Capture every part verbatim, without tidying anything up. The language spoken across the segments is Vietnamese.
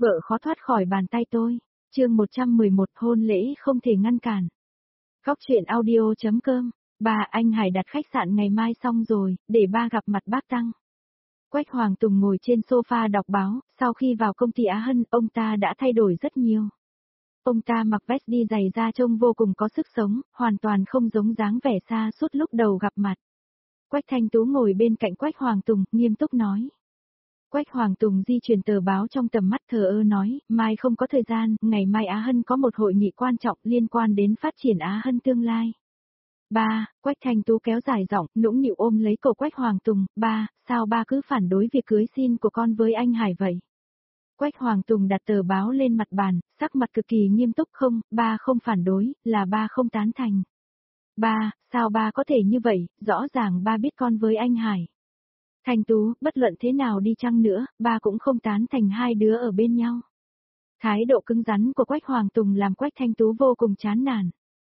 Vợ khó thoát khỏi bàn tay tôi. Chương một trăm mười một hôn lễ không thể ngăn cản. Góc truyện audio.com. Bà, anh Hải đặt khách sạn ngày mai xong rồi, để ba gặp mặt bác Tăng. Quách Hoàng Tùng ngồi trên sofa đọc báo, sau khi vào công ty Á Hân, ông ta đã thay đổi rất nhiều. Ông ta mặc vest đi giày da trông vô cùng có sức sống, hoàn toàn không giống dáng vẻ xa suốt lúc đầu gặp mặt. Quách Thanh Tú ngồi bên cạnh Quách Hoàng Tùng, nghiêm túc nói. Quách Hoàng Tùng di chuyển tờ báo trong tầm mắt thờ ơ nói, mai không có thời gian, ngày mai Á Hân có một hội nghị quan trọng liên quan đến phát triển Á Hân tương lai. Ba, Quách Thanh Tú kéo dài giọng, nũng nịu ôm lấy cổ Quách Hoàng Tùng, ba, sao ba cứ phản đối việc cưới xin của con với anh Hải vậy? Quách Hoàng Tùng đặt tờ báo lên mặt bàn, sắc mặt cực kỳ nghiêm túc, không, ba không phản đối, là ba không tán thành. Ba, sao ba có thể như vậy, rõ ràng ba biết con với anh Hải. Thanh Tú, bất luận thế nào đi chăng nữa, ba cũng không tán thành hai đứa ở bên nhau. Thái độ cứng rắn của Quách Hoàng Tùng làm Quách Thanh Tú vô cùng chán nản.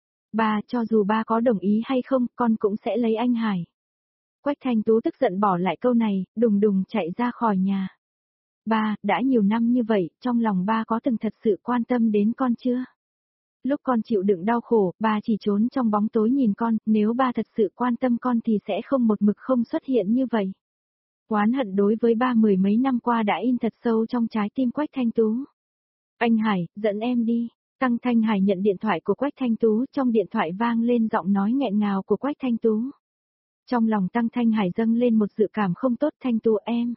Ba, cho dù ba có đồng ý hay không, con cũng sẽ lấy anh Hải. Quách Thanh Tú tức giận bỏ lại câu này, đùng đùng chạy ra khỏi nhà. Ba, đã nhiều năm như vậy, trong lòng ba có từng thật sự quan tâm đến con chưa? Lúc con chịu đựng đau khổ, ba chỉ trốn trong bóng tối nhìn con, nếu ba thật sự quan tâm con thì sẽ không một mực không xuất hiện như vậy. Oán hận đối với ba mười mấy năm qua đã in thật sâu trong trái tim Quách Thanh Tú. Anh Hải, dẫn em đi. Tăng Thanh Hải nhận điện thoại của Quách Thanh Tú, trong điện thoại vang lên giọng nói nghẹn ngào của Quách Thanh Tú. Trong lòng Tăng Thanh Hải dâng lên một dự cảm không tốt. Thanh Tú em.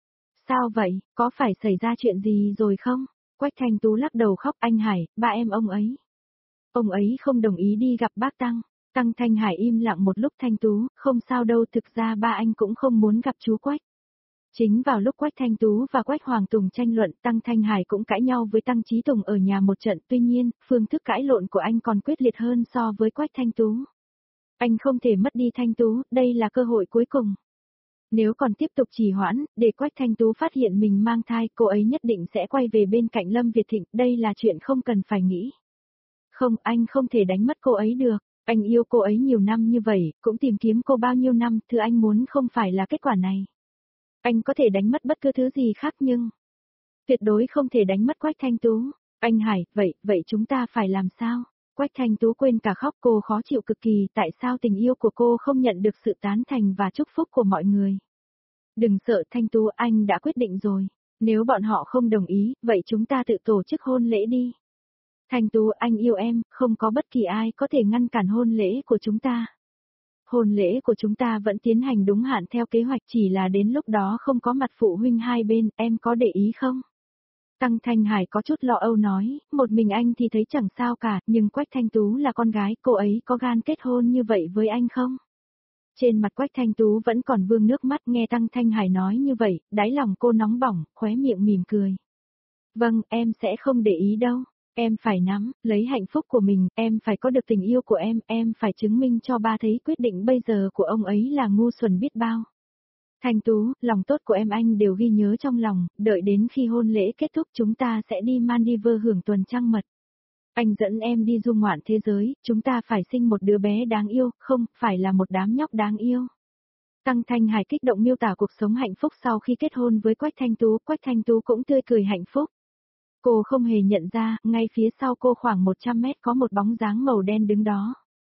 Sao vậy, có phải xảy ra chuyện gì rồi không? Quách Thanh Tú lắc đầu khóc. Anh Hải, ba em ông ấy. Ông ấy không đồng ý đi gặp bác Tăng. Tăng Thanh Hải im lặng một lúc. Thanh Tú, không sao đâu, thực ra ba anh cũng không muốn gặp chú Quách. Chính vào lúc Quách Thanh Tú và Quách Hoàng Tùng tranh luận, Tăng Thanh Hải cũng cãi nhau với Tăng Chí Tùng ở nhà một trận, tuy nhiên, phương thức cãi lộn của anh còn quyết liệt hơn so với Quách Thanh Tú. Anh không thể mất đi Thanh Tú, đây là cơ hội cuối cùng. Nếu còn tiếp tục trì hoãn, để Quách Thanh Tú phát hiện mình mang thai, cô ấy nhất định sẽ quay về bên cạnh Lâm Việt Thịnh, đây là chuyện không cần phải nghĩ. Không, anh không thể đánh mất cô ấy được. Anh yêu cô ấy nhiều năm như vậy, cũng tìm kiếm cô bao nhiêu năm, thứ anh muốn không phải là kết quả này. Anh có thể đánh mất bất cứ thứ gì khác nhưng tuyệt đối không thể đánh mất Quách Thanh Tú. Anh Hải, vậy, vậy chúng ta phải làm sao? Quách Thanh Tú quên cả khóc, cô khó chịu cực kỳ, tại sao tình yêu của cô không nhận được sự tán thành và chúc phúc của mọi người? Đừng sợ Thanh Tú, anh đã quyết định rồi. Nếu bọn họ không đồng ý, vậy chúng ta tự tổ chức hôn lễ đi. Thanh Tú, anh yêu em, không có bất kỳ ai có thể ngăn cản hôn lễ của chúng ta. Hôn lễ của chúng ta vẫn tiến hành đúng hạn theo kế hoạch, chỉ là đến lúc đó không có mặt phụ huynh hai bên, em có để ý không? Tăng Thanh Hải có chút lo âu nói, một mình anh thì thấy chẳng sao cả, nhưng Quách Thanh Tú là con gái, cô ấy có gan kết hôn như vậy với anh không? Trên mặt Quách Thanh Tú vẫn còn vương nước mắt, nghe Tăng Thanh Hải nói như vậy, đáy lòng cô nóng bỏng, khóe miệng mỉm cười. Vâng, em sẽ không để ý đâu. Em phải nắm, lấy hạnh phúc của mình, em phải có được tình yêu của em, em phải chứng minh cho ba thấy quyết định bây giờ của ông ấy là ngu xuẩn biết bao. Thanh Tú, lòng tốt của em anh đều ghi nhớ trong lòng, đợi đến khi hôn lễ kết thúc chúng ta sẽ đi Maldives hưởng tuần trăng mật. Anh dẫn em đi du ngoạn thế giới, chúng ta phải sinh một đứa bé đáng yêu, không, phải là một đám nhóc đáng yêu. Tăng Thanh Hải kích động miêu tả cuộc sống hạnh phúc sau khi kết hôn với Quách Thanh Tú, Quách Thanh Tú cũng tươi cười hạnh phúc. Cô không hề nhận ra, ngay phía sau cô khoảng một trăm mét có một bóng dáng màu đen đứng đó.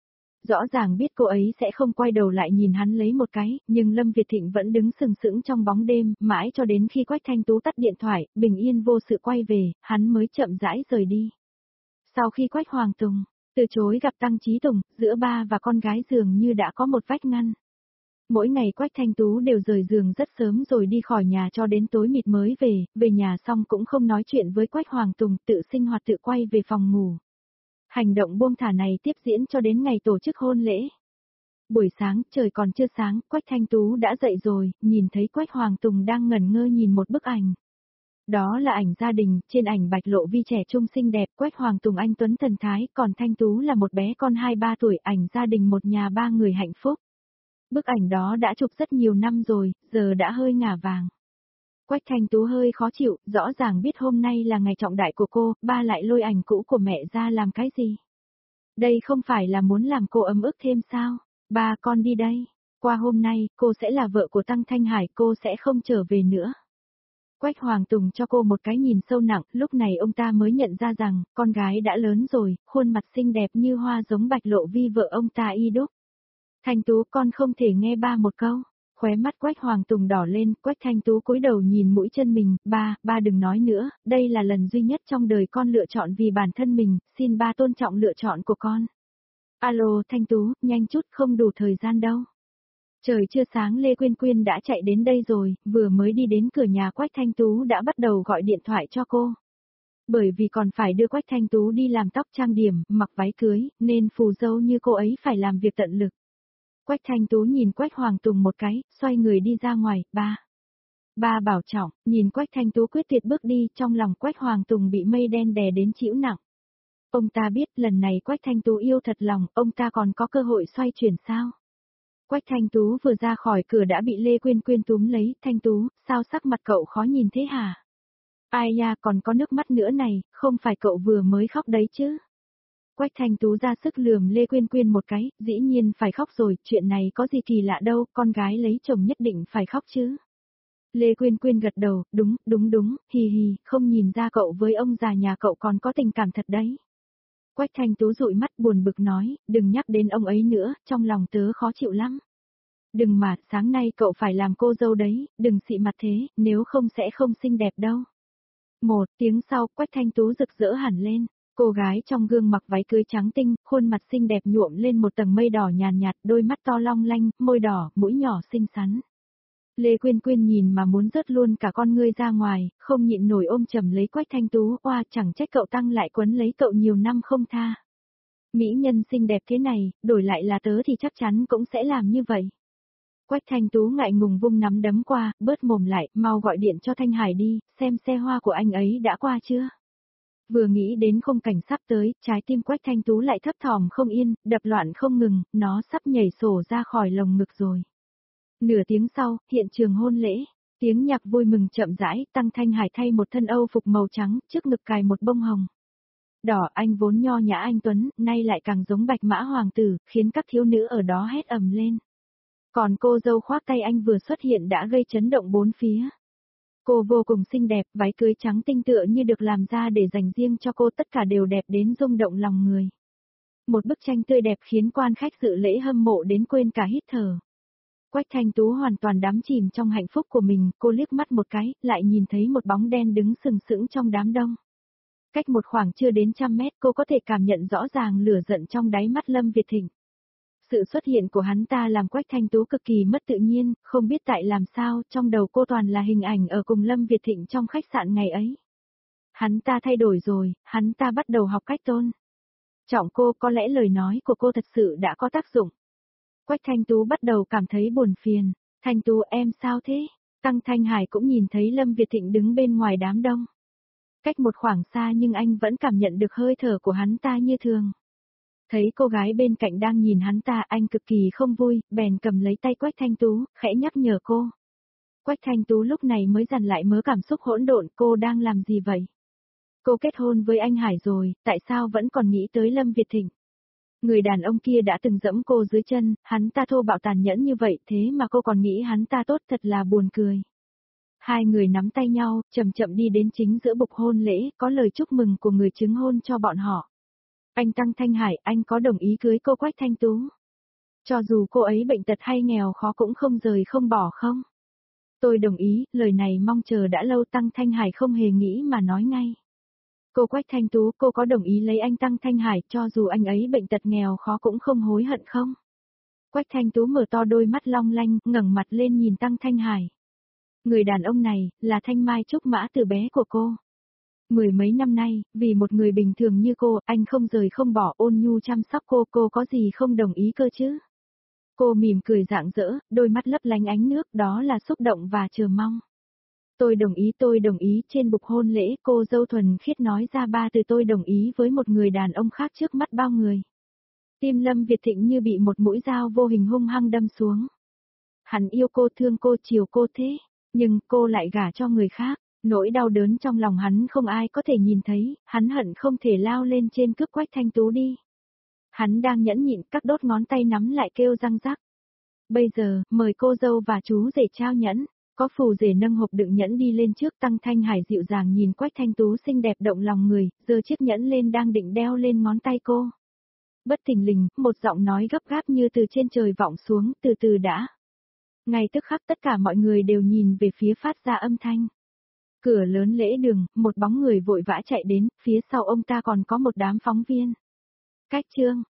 Rõ ràng biết cô ấy sẽ không quay đầu lại nhìn hắn lấy một cái, nhưng Lâm Việt Thịnh vẫn đứng sừng sững trong bóng đêm, mãi cho đến khi Quách Thanh Tú tắt điện thoại, bình yên vô sự quay về, hắn mới chậm rãi rời đi. Sau khi Quách Hoàng Tùng từ chối gặp Tăng Chí Tùng, giữa ba và con gái dường như đã có một vách ngăn. Mỗi ngày Quách Thanh Tú đều rời giường rất sớm rồi đi khỏi nhà cho đến tối mịt mới về, về nhà xong cũng không nói chuyện với Quách Hoàng Tùng, tự sinh hoạt tự quay về phòng ngủ. Hành động buông thả này tiếp diễn cho đến ngày tổ chức hôn lễ. Buổi sáng, trời còn chưa sáng, Quách Thanh Tú đã dậy rồi, nhìn thấy Quách Hoàng Tùng đang ngẩn ngơ nhìn một bức ảnh. Đó là ảnh gia đình, trên ảnh Bạch Lộ Vi trẻ trung xinh đẹp, Quách Hoàng Tùng anh tuấn thần thái, còn Thanh Tú là một bé con hai ba tuổi, ảnh gia đình một nhà ba người hạnh phúc. Bức ảnh đó đã chụp rất nhiều năm rồi, giờ đã hơi ngả vàng. Quách Thanh Tú hơi khó chịu, rõ ràng biết hôm nay là ngày trọng đại của cô, ba lại lôi ảnh cũ của mẹ ra làm cái gì? Đây không phải là muốn làm cô ấm ức thêm sao? Ba con đi đây. Qua hôm nay, cô sẽ là vợ của Tăng Thanh Hải, cô sẽ không trở về nữa. Quách Hoàng Tùng cho cô một cái nhìn sâu nặng, lúc này ông ta mới nhận ra rằng, con gái đã lớn rồi, khuôn mặt xinh đẹp như hoa giống Bạch Lộ Vi vợ ông ta y đúc. Thanh Tú, con không thể nghe ba một câu. Khóe mắt Quách Hoàng Tùng đỏ lên, Quách Thanh Tú cúi đầu nhìn mũi chân mình, ba, ba đừng nói nữa, đây là lần duy nhất trong đời con lựa chọn vì bản thân mình, xin ba tôn trọng lựa chọn của con. Alo, Thanh Tú, nhanh chút, không đủ thời gian đâu. Trời chưa sáng Lê Quyên Quyên đã chạy đến đây rồi, vừa mới đi đến cửa nhà Quách Thanh Tú đã bắt đầu gọi điện thoại cho cô. Bởi vì còn phải đưa Quách Thanh Tú đi làm tóc trang điểm, mặc váy cưới, nên phù dâu như cô ấy phải làm việc tận lực. Quách Thanh Tú nhìn Quách Hoàng Tùng một cái, xoay người đi ra ngoài, ba. Ba bảo trọng, nhìn Quách Thanh Tú quyết tuyệt bước đi, trong lòng Quách Hoàng Tùng bị mây đen đè đến chịu nặng. Ông ta biết lần này Quách Thanh Tú yêu thật lòng, ông ta còn có cơ hội xoay chuyển sao? Quách Thanh Tú vừa ra khỏi cửa đã bị Lê Quyên Quyên túm lấy, Thanh Tú, sao sắc mặt cậu khó nhìn thế hả? Ai nha, còn có nước mắt nữa này, không phải cậu vừa mới khóc đấy chứ? Quách Thanh Tú ra sức lườm Lê Quyên Quyên một cái, dĩ nhiên phải khóc rồi, chuyện này có gì kỳ lạ đâu, con gái lấy chồng nhất định phải khóc chứ. Lê Quyên Quyên gật đầu, đúng, đúng đúng, hì hì, không nhìn ra cậu với ông già nhà cậu còn có tình cảm thật đấy. Quách Thanh Tú dụi mắt buồn bực nói, đừng nhắc đến ông ấy nữa, trong lòng tớ khó chịu lắm. Đừng mà, sáng nay cậu phải làm cô dâu đấy, đừng xị mặt thế, nếu không sẽ không xinh đẹp đâu. Một tiếng sau, Quách Thanh Tú rực rỡ hẳn lên. Cô gái trong gương mặc váy cưới trắng tinh, khuôn mặt xinh đẹp nhuộm lên một tầng mây đỏ nhàn nhạt, đôi mắt to long lanh, môi đỏ, mũi nhỏ xinh xắn. Lê Quyên Quyên nhìn mà muốn rớt luôn cả con ngươi ra ngoài, không nhịn nổi ôm chầm lấy Quách Thanh Tú, oa chẳng trách cậu tăng lại quấn lấy cậu nhiều năm không tha. Mỹ nhân xinh đẹp thế này, đổi lại là tớ thì chắc chắn cũng sẽ làm như vậy. Quách Thanh Tú ngại ngùng vung nắm đấm qua, bớt mồm lại, mau gọi điện cho Thanh Hải đi, xem xe hoa của anh ấy đã qua chưa. Vừa nghĩ đến khung cảnh sắp tới, trái tim Quách Thanh Tú lại thấp thỏm không yên, đập loạn không ngừng, nó sắp nhảy sổ ra khỏi lồng ngực rồi. Nửa tiếng sau, hiện trường hôn lễ, tiếng nhạc vui mừng chậm rãi, Tăng Thanh Hải thay một thân âu phục màu trắng, trước ngực cài một bông hồng. Đỏ anh vốn nho nhã anh Tuấn, nay lại càng giống bạch mã hoàng tử, khiến các thiếu nữ ở đó hét ầm lên. Còn cô dâu khoác tay anh vừa xuất hiện đã gây chấn động bốn phía. Cô vô cùng xinh đẹp, váy cưới trắng tinh tựa như được làm ra để dành riêng cho cô, tất cả đều đẹp đến rung động lòng người. Một bức tranh tươi đẹp khiến quan khách dự lễ hâm mộ đến quên cả hít thở. Quách Thanh Tú hoàn toàn đắm chìm trong hạnh phúc của mình, cô liếc mắt một cái, lại nhìn thấy một bóng đen đứng sừng sững trong đám đông. Cách một khoảng chưa đến trăm mét cô có thể cảm nhận rõ ràng lửa giận trong đáy mắt Lâm Việt Thịnh. Sự xuất hiện của hắn ta làm Quách Thanh Tú cực kỳ mất tự nhiên, không biết tại làm sao, trong đầu cô toàn là hình ảnh ở cùng Lâm Việt Thịnh trong khách sạn ngày ấy. Hắn ta thay đổi rồi, hắn ta bắt đầu học cách tôn trọng cô, có lẽ lời nói của cô thật sự đã có tác dụng. Quách Thanh Tú bắt đầu cảm thấy buồn phiền, Thanh Tú em sao thế? Tăng Thanh Hải cũng nhìn thấy Lâm Việt Thịnh đứng bên ngoài đám đông. Cách một khoảng xa nhưng anh vẫn cảm nhận được hơi thở của hắn ta như thường. Thấy cô gái bên cạnh đang nhìn hắn ta, anh cực kỳ không vui, bèn cầm lấy tay Quách Thanh Tú, khẽ nhắc nhở cô. Quách Thanh Tú lúc này mới dằn lại mớ cảm xúc hỗn độn, cô đang làm gì vậy? Cô kết hôn với anh Hải rồi, tại sao vẫn còn nghĩ tới Lâm Việt Thịnh? Người đàn ông kia đã từng dẫm cô dưới chân, hắn ta thô bạo tàn nhẫn như vậy, thế mà cô còn nghĩ hắn ta tốt, thật là buồn cười. Hai người nắm tay nhau, chậm chậm đi đến chính giữa bục hôn lễ, có lời chúc mừng của người chứng hôn cho bọn họ. Anh Tăng Thanh Hải, anh có đồng ý cưới cô Quách Thanh Tú? Cho dù cô ấy bệnh tật hay nghèo khó cũng không rời không bỏ không? Tôi đồng ý, lời này mong chờ đã lâu. Tăng Thanh Hải không hề nghĩ mà nói ngay. Cô Quách Thanh Tú, cô có đồng ý lấy anh Tăng Thanh Hải cho dù anh ấy bệnh tật nghèo khó cũng không hối hận không? Quách Thanh Tú mở to đôi mắt long lanh, ngẩng mặt lên nhìn Tăng Thanh Hải. Người đàn ông này, là thanh mai trúc mã từ bé của cô. Mười mấy năm nay, vì một người bình thường như cô, anh không rời không bỏ, ôn nhu chăm sóc cô, cô có gì không đồng ý cơ chứ? Cô mỉm cười rạng rỡ, đôi mắt lấp lánh ánh nước, đó là xúc động và chờ mong. Tôi đồng ý, tôi đồng ý, trên bục hôn lễ, cô dâu thuần khiết nói ra ba từ tôi đồng ý với một người đàn ông khác trước mắt bao người. Tim Lâm Việt Thịnh như bị một mũi dao vô hình hung hăng đâm xuống. Hắn yêu cô, thương cô, chiều cô thế, nhưng cô lại gả cho người khác. Nỗi đau đớn trong lòng hắn không ai có thể nhìn thấy, hắn hận không thể lao lên trên cướp Quách Thanh Tú đi. Hắn đang nhẫn nhịn, các đốt ngón tay nắm lại kêu răng rắc. Bây giờ, mời cô dâu và chú rể trao nhẫn. Có phù rể nâng hộp đựng nhẫn đi lên trước, Tăng Thanh Hải dịu dàng nhìn Quách Thanh Tú xinh đẹp động lòng người, giơ chiếc nhẫn lên đang định đeo lên ngón tay cô. Bất thình lình, một giọng nói gấp gáp như từ trên trời vọng xuống, từ từ đã. Ngay tức khắc tất cả mọi người đều nhìn về phía phát ra âm thanh. Cửa lớn lễ đường, một bóng người vội vã chạy đến, phía sau ông ta còn có một đám phóng viên. Cách chương,